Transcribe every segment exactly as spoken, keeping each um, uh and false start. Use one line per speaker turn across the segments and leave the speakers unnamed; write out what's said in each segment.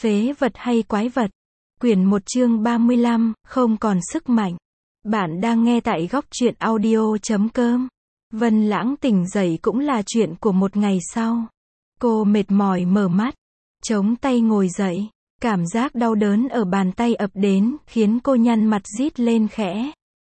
Phế vật hay quái vật? Quyển một chương ba mươi lăm, không còn sức mạnh. Bạn đang nghe tại góc truyện audio chấm com. Vân Lãng tỉnh dậy cũng là chuyện của một ngày sau. Cô mệt mỏi mở mắt, chống tay ngồi dậy. Cảm giác đau đớn ở bàn tay ập đến, khiến cô nhăn mặt rít lên khẽ.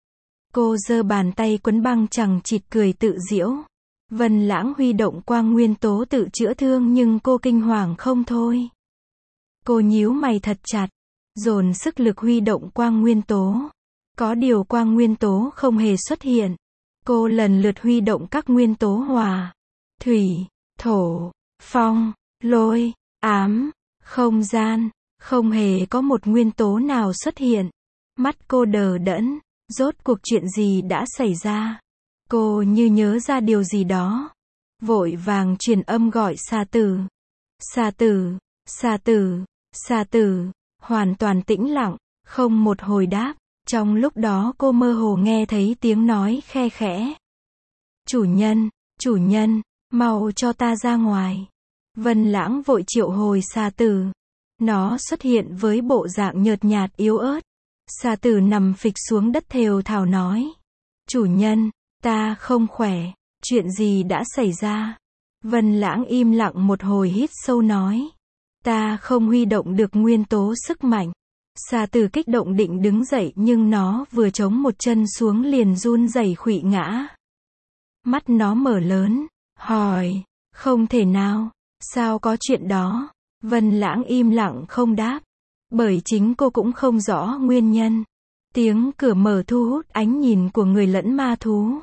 Cô giơ bàn tay quấn băng chằng chịt cười tự giễu. Vân Lãng huy động quang nguyên tố tự chữa thương nhưng cô kinh hoàng không thôi. Cô nhíu mày thật chặt, dồn sức lực huy động quang nguyên tố. Có điều quang nguyên tố không hề xuất hiện. Cô lần lượt huy động các nguyên tố hỏa, thủy, thổ, phong, lôi, ám, không gian, không hề có một nguyên tố nào xuất hiện. Mắt cô đờ đẫn, rốt cuộc chuyện gì đã xảy ra? Cô như nhớ ra điều gì đó, vội vàng truyền âm gọi Xà Tử. Xà Tử, Xà Tử, Xà Tử, hoàn toàn tĩnh lặng, không một hồi đáp. Trong lúc đó cô mơ hồ nghe thấy tiếng nói khe khẽ. Chủ nhân, chủ nhân, mau cho ta ra ngoài. Vân Lãng vội triệu hồi Xà Tử. Nó xuất hiện với bộ dạng nhợt nhạt yếu ớt. Xà Tử nằm phịch xuống đất thều thào nói. Chủ nhân, ta không khỏe, chuyện gì đã xảy ra? Vân Lãng im lặng một hồi hít sâu nói. Ta không huy động được nguyên tố sức mạnh. Xà Tử kích động định đứng dậy nhưng nó vừa chống một chân xuống liền run rẩy khuỵu ngã. Mắt nó mở lớn, hỏi, không thể nào, sao có chuyện đó? Vân Lãng im lặng không đáp, bởi chính cô cũng không rõ nguyên nhân. Tiếng cửa mở thu hút ánh nhìn của người lẫn ma thú.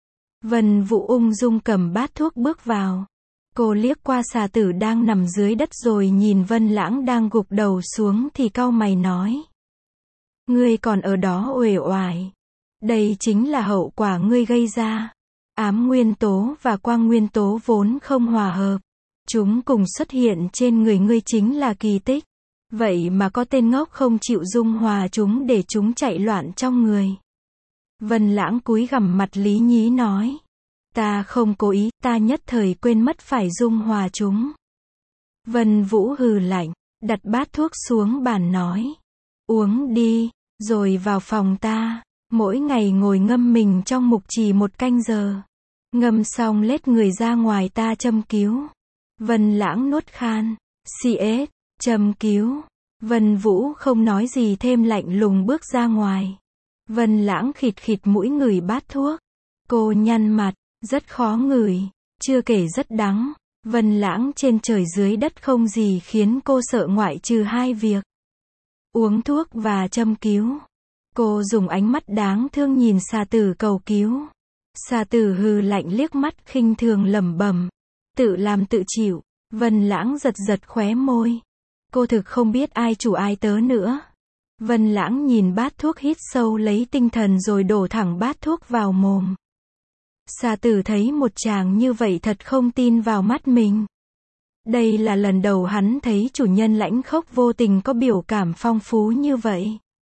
Vân Vũ ung dung cầm bát thuốc bước vào. Cô liếc qua Xà Tử đang nằm dưới đất rồi nhìn Vân Lãng đang gục đầu xuống thì cau mày nói. Ngươi còn ở đó uể oải. Đây chính là hậu quả ngươi gây ra. Ám nguyên tố và quang nguyên tố vốn không hòa hợp. Chúng cùng xuất hiện trên người ngươi chính là kỳ tích. Vậy mà có tên ngốc không chịu dung hòa chúng để chúng chạy loạn trong người. Vân Lãng cúi gằm mặt lý nhí nói. Ta không cố ý, ta nhất thời quên mất phải dung hòa chúng. Vân Vũ hừ lạnh, đặt bát thuốc xuống bàn nói. Uống đi, rồi vào phòng ta, mỗi ngày ngồi ngâm mình trong mục trì một canh giờ. Ngâm xong lết người ra ngoài ta châm cứu. Vân Lãng nuốt khan, xê ét, châm cứu. Vân Vũ không nói gì thêm lạnh lùng bước ra ngoài. Vân Lãng khịt khịt mũi ngửi bát thuốc. Cô nhăn mặt, rất khó ngửi, chưa kể rất đắng. Vân Lãng trên trời dưới đất không gì khiến cô sợ ngoại trừ hai việc. Uống thuốc và châm cứu. Cô dùng ánh mắt đáng thương nhìn Xà Tử cầu cứu. Xà Tử hừ lạnh liếc mắt khinh thường lẩm bẩm. Tự làm tự chịu. Vân Lãng giật giật khóe môi. Cô thực không biết ai chủ ai tớ nữa. Vân Lãng nhìn bát thuốc hít sâu lấy tinh thần rồi đổ thẳng bát thuốc vào mồm. Xà Tử thấy một chàng như vậy thật không tin vào mắt mình. Đây là lần đầu hắn thấy chủ nhân lãnh khốc vô tình có biểu cảm phong phú như vậy.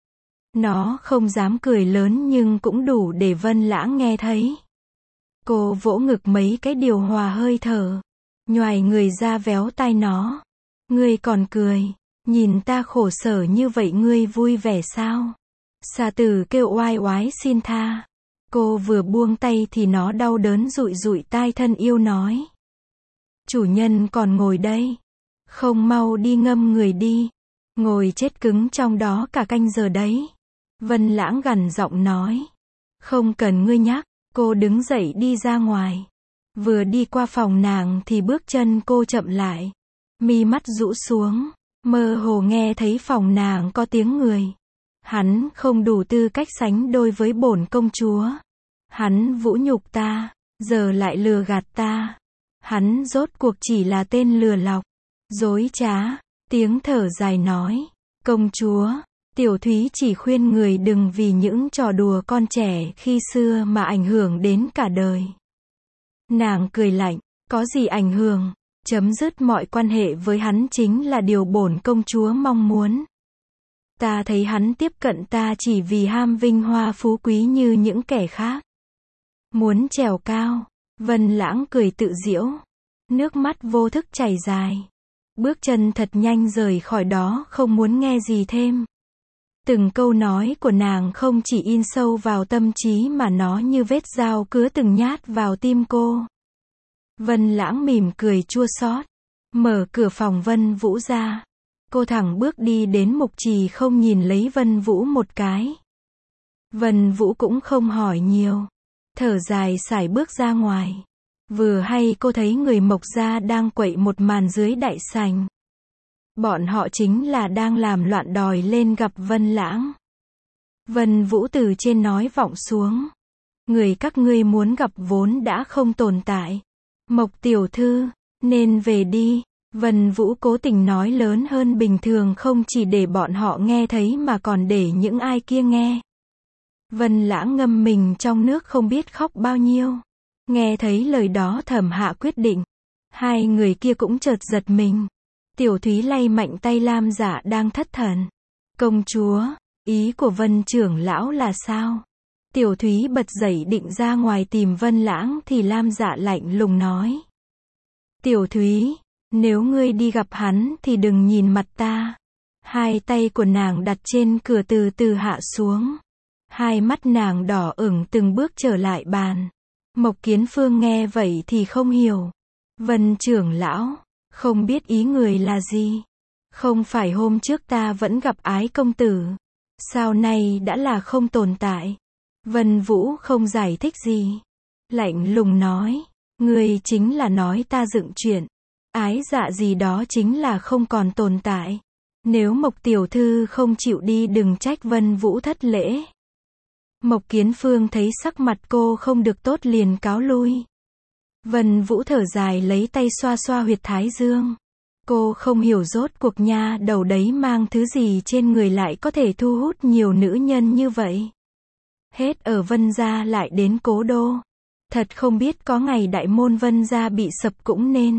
Nó không dám cười lớn nhưng cũng đủ để Vân Lãng nghe thấy. Cô vỗ ngực mấy cái điều hòa hơi thở, nhoài người ra véo tai nó. Ngươi còn cười, nhìn ta khổ sở như vậy ngươi vui vẻ sao? Xà Tử kêu oai oái xin tha. Cô vừa buông tay thì nó đau đớn dụi dụi tai thân yêu nói. Chủ nhân còn ngồi đây. Không mau đi ngâm người đi. Ngồi chết cứng trong đó cả canh giờ đấy. Vân Lãng gằn giọng nói. Không cần ngươi nhắc. Cô đứng dậy đi ra ngoài. Vừa đi qua phòng nàng thì bước chân cô chậm lại. Mi mắt rũ xuống. Mơ hồ nghe thấy phòng nàng có tiếng người. Hắn không đủ tư cách sánh đôi với bổn công chúa. Hắn vũ nhục ta, giờ lại lừa gạt ta. Hắn rốt cuộc chỉ là tên lừa lọc, dối trá. Tiếng thở dài nói, công chúa, Tiểu Thúy chỉ khuyên người đừng vì những trò đùa con trẻ khi xưa mà ảnh hưởng đến cả đời. Nàng cười lạnh, có gì ảnh hưởng, chấm dứt mọi quan hệ với hắn chính là điều bổn công chúa mong muốn. Ta thấy hắn tiếp cận ta chỉ vì ham vinh hoa phú quý như những kẻ khác. Muốn trèo cao. Vân Lãng cười tự giễu. Nước mắt vô thức chảy dài. bước chân thật nhanh rời khỏi đó, không muốn nghe gì thêm. Từng câu nói của nàng không chỉ in sâu vào tâm trí mà nó như vết dao cứa từng nhát vào tim cô. Vân Lãng mỉm cười chua xót, mở cửa phòng Vân Vũ ra. Cô thẳng bước đi đến Mục Trì không nhìn lấy Vân Vũ một cái. Vân Vũ cũng không hỏi nhiều. Thở dài sải bước ra ngoài. Vừa hay cô thấy người Mộc gia đang quậy một màn dưới đại sảnh. Bọn họ chính là đang làm loạn đòi lên gặp Vân Lãng. Vân Vũ từ trên nói vọng xuống. Người các ngươi muốn gặp vốn đã không tồn tại. Mộc tiểu thư, nên về đi. Vân Vũ cố tình nói lớn hơn bình thường, không chỉ để bọn họ nghe thấy mà còn để những ai kia nghe. Vân Lãng ngâm mình trong nước không biết khóc bao nhiêu. Nghe thấy lời đó thầm hạ quyết định. Hai người kia cũng chợt giật mình. Tiểu Thúy lay mạnh tay Lam Dạ đang thất thần. Công chúa, ý của Vân trưởng lão là sao? Tiểu Thúy bật dậy định ra ngoài tìm Vân Lãng thì Lam Dạ lạnh lùng nói. Tiểu Thúy, nếu ngươi đi gặp hắn thì đừng nhìn mặt ta. Hai tay của nàng đặt trên cửa từ từ hạ xuống. Hai mắt nàng đỏ ửng từng bước trở lại bàn. Mộc Kiến Phương nghe vậy thì không hiểu. Vân trưởng lão, không biết ý người là gì. Không phải hôm trước ta vẫn gặp Ái công tử. Sao nay đã là không tồn tại? Vân Vũ không giải thích gì. Lạnh lùng nói. Ngươi chính là nói ta dựng chuyện. Ái dạ gì đó chính là không còn tồn tại. Nếu Mộc tiểu thư không chịu đi đừng trách Vân Vũ thất lễ. Mộc Kiến Phương thấy sắc mặt cô không được tốt liền cáo lui. Vân Vũ thở dài lấy tay xoa xoa huyệt thái dương. Cô không hiểu rốt cuộc nha đầu đấy mang thứ gì trên người lại có thể thu hút nhiều nữ nhân như vậy. Hết ở Vân gia lại đến cố đô. Thật không biết có ngày đại môn Vân gia bị sập cũng nên.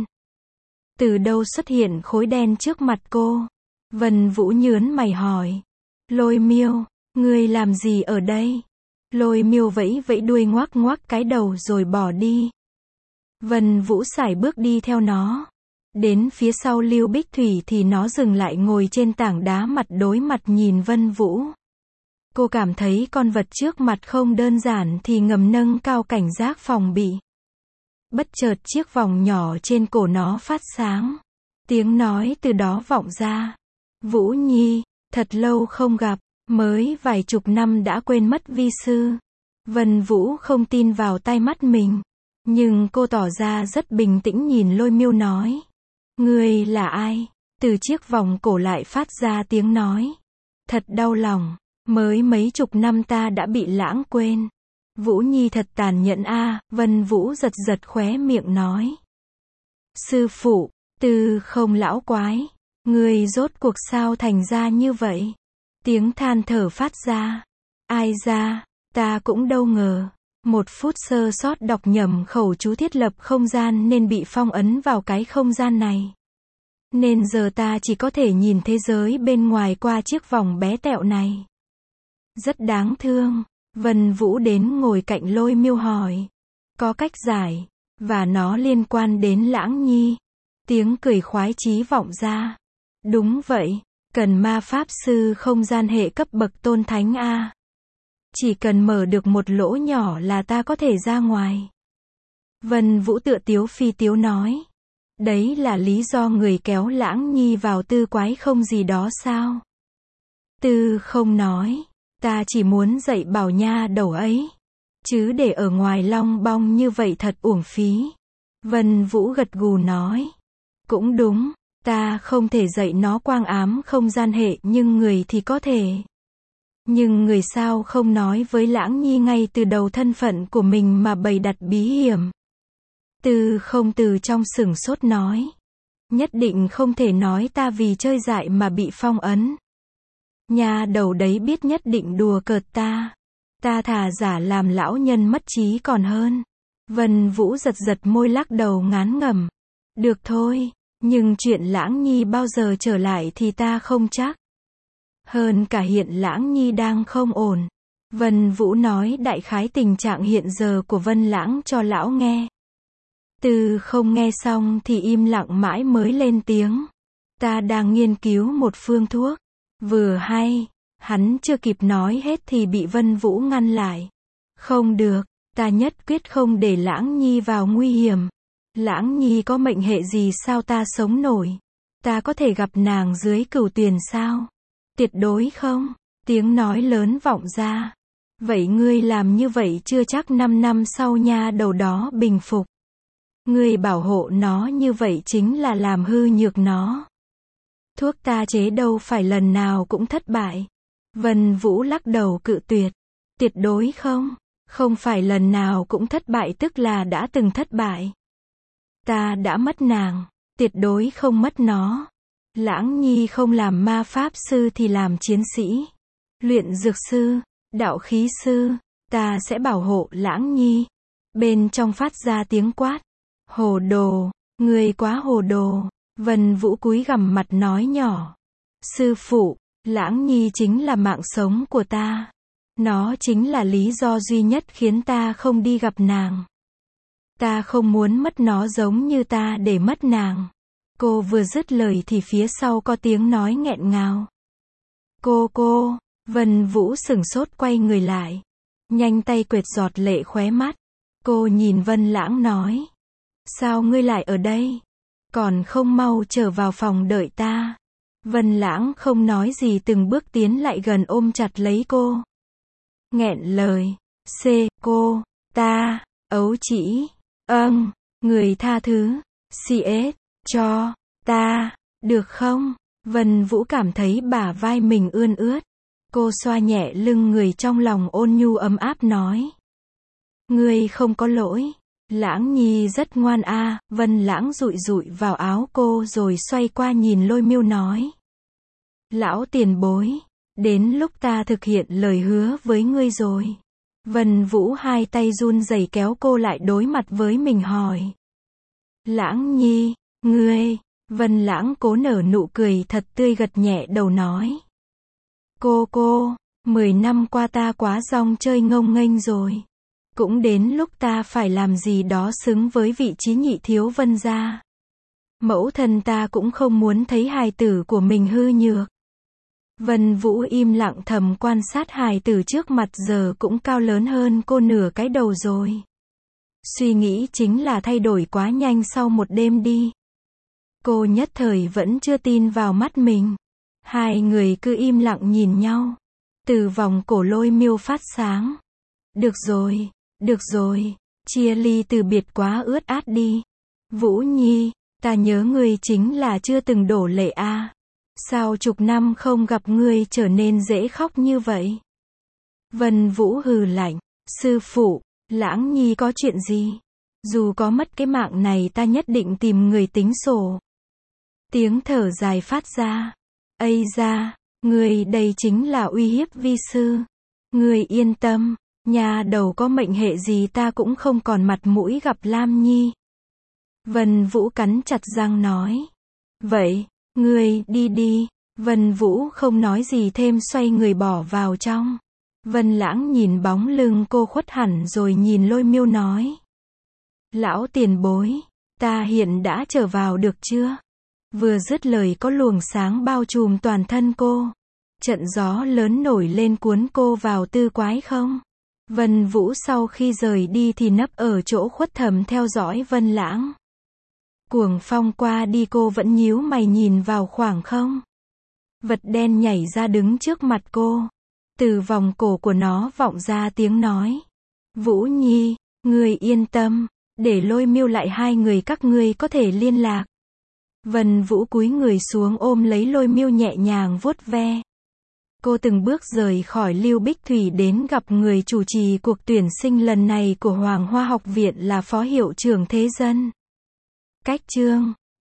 Từ đâu xuất hiện khối đen trước mặt cô? Vân Vũ nhớn mày hỏi. Lôi Miêu, ngươi làm gì ở đây? Lôi Miêu vẫy vẫy đuôi ngoác ngoác cái đầu rồi bỏ đi. Vân Vũ sải bước đi theo nó. Đến phía sau Lưu Bích Thủy thì nó dừng lại ngồi trên tảng đá mặt đối mặt nhìn Vân Vũ. Cô cảm thấy con vật trước mặt không đơn giản thì ngầm nâng cao cảnh giác phòng bị. Bất chợt chiếc vòng nhỏ trên cổ nó phát sáng. Tiếng nói từ đó vọng ra. Vũ Nhi, thật lâu không gặp, mới vài chục năm đã quên mất vi sư. Vân Vũ không tin vào tai mắt mình. Nhưng cô tỏ ra rất bình tĩnh nhìn Lôi Miêu nói. Ngươi là ai? Từ chiếc vòng cổ lại phát ra tiếng nói. Thật đau lòng, mới mấy chục năm ta đã bị lãng quên. Vũ Nhi thật tàn nhẫn a. Vân Vũ giật giật khóe miệng nói. Sư phụ, Tư Không lão quái, ngươi rốt cuộc sao thành ra như vậy? Tiếng than thở phát ra. Ai ra, ta cũng đâu ngờ. Một phút sơ sót đọc nhầm khẩu chú thiết lập không gian nên bị phong ấn vào cái không gian này. Nên giờ ta chỉ có thể nhìn thế giới bên ngoài qua chiếc vòng bé tẹo này. Rất đáng thương. Vân Vũ đến ngồi cạnh Lôi Miêu hỏi. Có cách giải, và nó liên quan đến Lãng Nhi. Tiếng cười khoái chí vọng ra. Đúng vậy, cần ma pháp sư không gian hệ cấp bậc tôn thánh A. Chỉ cần mở được một lỗ nhỏ là ta có thể ra ngoài. Vân Vũ tựa tiếu phi tiếu nói. Đấy là lý do người kéo Lãng Nhi vào tư quái không gì đó sao? Tư Không nói. Ta chỉ muốn dạy bảo nha đầu ấy. Chứ để ở ngoài long bong như vậy thật uổng phí. Vân Vũ gật gù nói. Cũng đúng, ta không thể dạy nó quang ám không gian hệ nhưng người thì có thể. Nhưng người sao không nói với Lãng Nhi ngay từ đầu thân phận của mình mà bày đặt bí hiểm. Tư Không từ trong sửng sốt nói. Nhất định không thể nói ta vì chơi dại mà bị phong ấn. Nhà đầu đấy biết nhất định đùa cợt ta. Ta thà giả làm lão nhân mất trí còn hơn. Vân Vũ giật giật môi lắc đầu ngán ngẩm. Được thôi, nhưng chuyện Lãng Nhi bao giờ trở lại thì ta không chắc. Hơn cả hiện Lãng Nhi đang không ổn. Vân Vũ nói đại khái tình trạng hiện giờ của Vân Lãng cho lão nghe. Tư Không nghe xong thì im lặng mãi mới lên tiếng. Ta đang nghiên cứu một phương thuốc. Vừa hay, hắn chưa kịp nói hết thì bị Vân Vũ ngăn lại. Không được, ta nhất quyết không để Lãng Nhi vào nguy hiểm. Lãng Nhi có mệnh hệ gì sao ta sống nổi? Ta có thể gặp nàng dưới cửu tuyền sao? Tuyệt đối không. Tiếng nói lớn vọng ra. Vậy ngươi làm như vậy chưa chắc năm năm sau nha đầu đó bình phục. Ngươi bảo hộ nó như vậy chính là làm hư nhược nó. Thuốc ta chế đâu phải lần nào cũng thất bại. Vân Vũ lắc đầu cự tuyệt. Tuyệt đối không. Không phải lần nào cũng thất bại tức là đã từng thất bại. Ta đã mất nàng. Tuyệt đối không mất nó. Lãng Nhi không làm ma pháp sư thì làm chiến sĩ. Luyện dược sư. Đạo khí sư. Ta sẽ bảo hộ Lãng Nhi. Bên trong phát ra tiếng quát. Hồ đồ. Ngươi quá hồ đồ. Vân Vũ cúi gằm mặt nói nhỏ. Sư phụ, Lãng Nhi chính là mạng sống của ta. Nó chính là lý do duy nhất khiến ta không đi gặp nàng. Ta không muốn mất nó giống như ta để mất nàng. Cô vừa dứt lời thì phía sau có tiếng nói nghẹn ngào. Cô cô, Vân Vũ sửng sốt quay người lại. Nhanh tay quệt giọt lệ khóe mắt. Cô nhìn Vân Lãng nói. Sao ngươi lại ở đây? Còn không mau trở vào phòng đợi ta. Vân Lãng không nói gì từng bước tiến lại gần ôm chặt lấy cô. Nghẹn lời. C, cô, ta, ấu chỉ, âng, người tha thứ, cs, cho, ta, được không? Vân Vũ cảm thấy bả vai mình ươn ướt. Cô xoa nhẹ lưng người trong lòng ôn nhu ấm áp nói. Ngươi không có lỗi. Lãng Nhi rất ngoan a. À. Vân Lãng dụi dụi vào áo cô rồi xoay qua nhìn Lôi Miêu nói. Lão tiền bối, đến lúc ta thực hiện lời hứa với ngươi rồi. Vân Vũ hai tay run rẩy kéo cô lại đối mặt với mình hỏi. Lãng Nhi, ngươi, Vân Lãng cố nở nụ cười thật tươi gật nhẹ đầu nói. Cô cô, mười năm qua ta quá rong chơi ngông nghênh rồi. Cũng đến lúc ta phải làm gì đó xứng với vị trí nhị thiếu Vân gia. Mẫu thân ta cũng không muốn thấy hài tử của mình hư nhược. Vân Vũ im lặng thầm quan sát hài tử trước mặt giờ cũng cao lớn hơn cô nửa cái đầu rồi. Suy nghĩ chính là thay đổi quá nhanh sau một đêm đi. Cô nhất thời vẫn chưa tin vào mắt mình. Hai người cứ im lặng nhìn nhau. Từ vòng cổ Lôi Miêu phát sáng. Được rồi, được rồi, chia ly từ biệt quá ướt át đi. Vũ Nhi, ta nhớ ngươi chính là chưa từng đổ lệ a. À. Sao chục năm không gặp ngươi trở nên dễ khóc như vậy? Vân Vũ hừ lạnh. Sư phụ, Lãng Nhi có chuyện gì? Dù có mất cái mạng này ta nhất định tìm người tính sổ. Tiếng thở dài phát ra. Ây da, ngươi đây chính là uy hiếp vi sư. Ngươi yên tâm, nhà đầu có mệnh hệ gì ta cũng không còn mặt mũi gặp Lam Nhi. Vân Vũ cắn chặt răng nói. Vậy, ngươi đi đi. Vân Vũ không nói gì thêm xoay người bỏ vào trong. Vân Lãng nhìn bóng lưng cô khuất hẳn rồi nhìn Lôi Miêu nói. Lão tiền bối, ta hiện đã trở vào được chưa? Vừa dứt lời có luồng sáng bao trùm toàn thân cô. Trận gió lớn nổi lên cuốn cô vào tư quái không? Vân Vũ sau khi rời đi thì nấp ở chỗ khuất thầm theo dõi Vân Lãng. Cuồng phong qua đi cô vẫn nhíu mày nhìn vào khoảng không. Vật đen nhảy ra đứng trước mặt cô. Từ vòng cổ của nó vọng ra tiếng nói. Vũ Nhi, ngươi yên tâm, để Lôi Miêu lại hai người các ngươi có thể liên lạc. Vân Vũ cúi người xuống ôm lấy Lôi Miêu nhẹ nhàng vuốt ve. Cô từng bước rời khỏi Lưu Bích Thủy đến gặp người chủ trì cuộc tuyển sinh lần này của Hoàng Hoa Học Viện là Phó Hiệu trưởng Thế Dân. Cách chương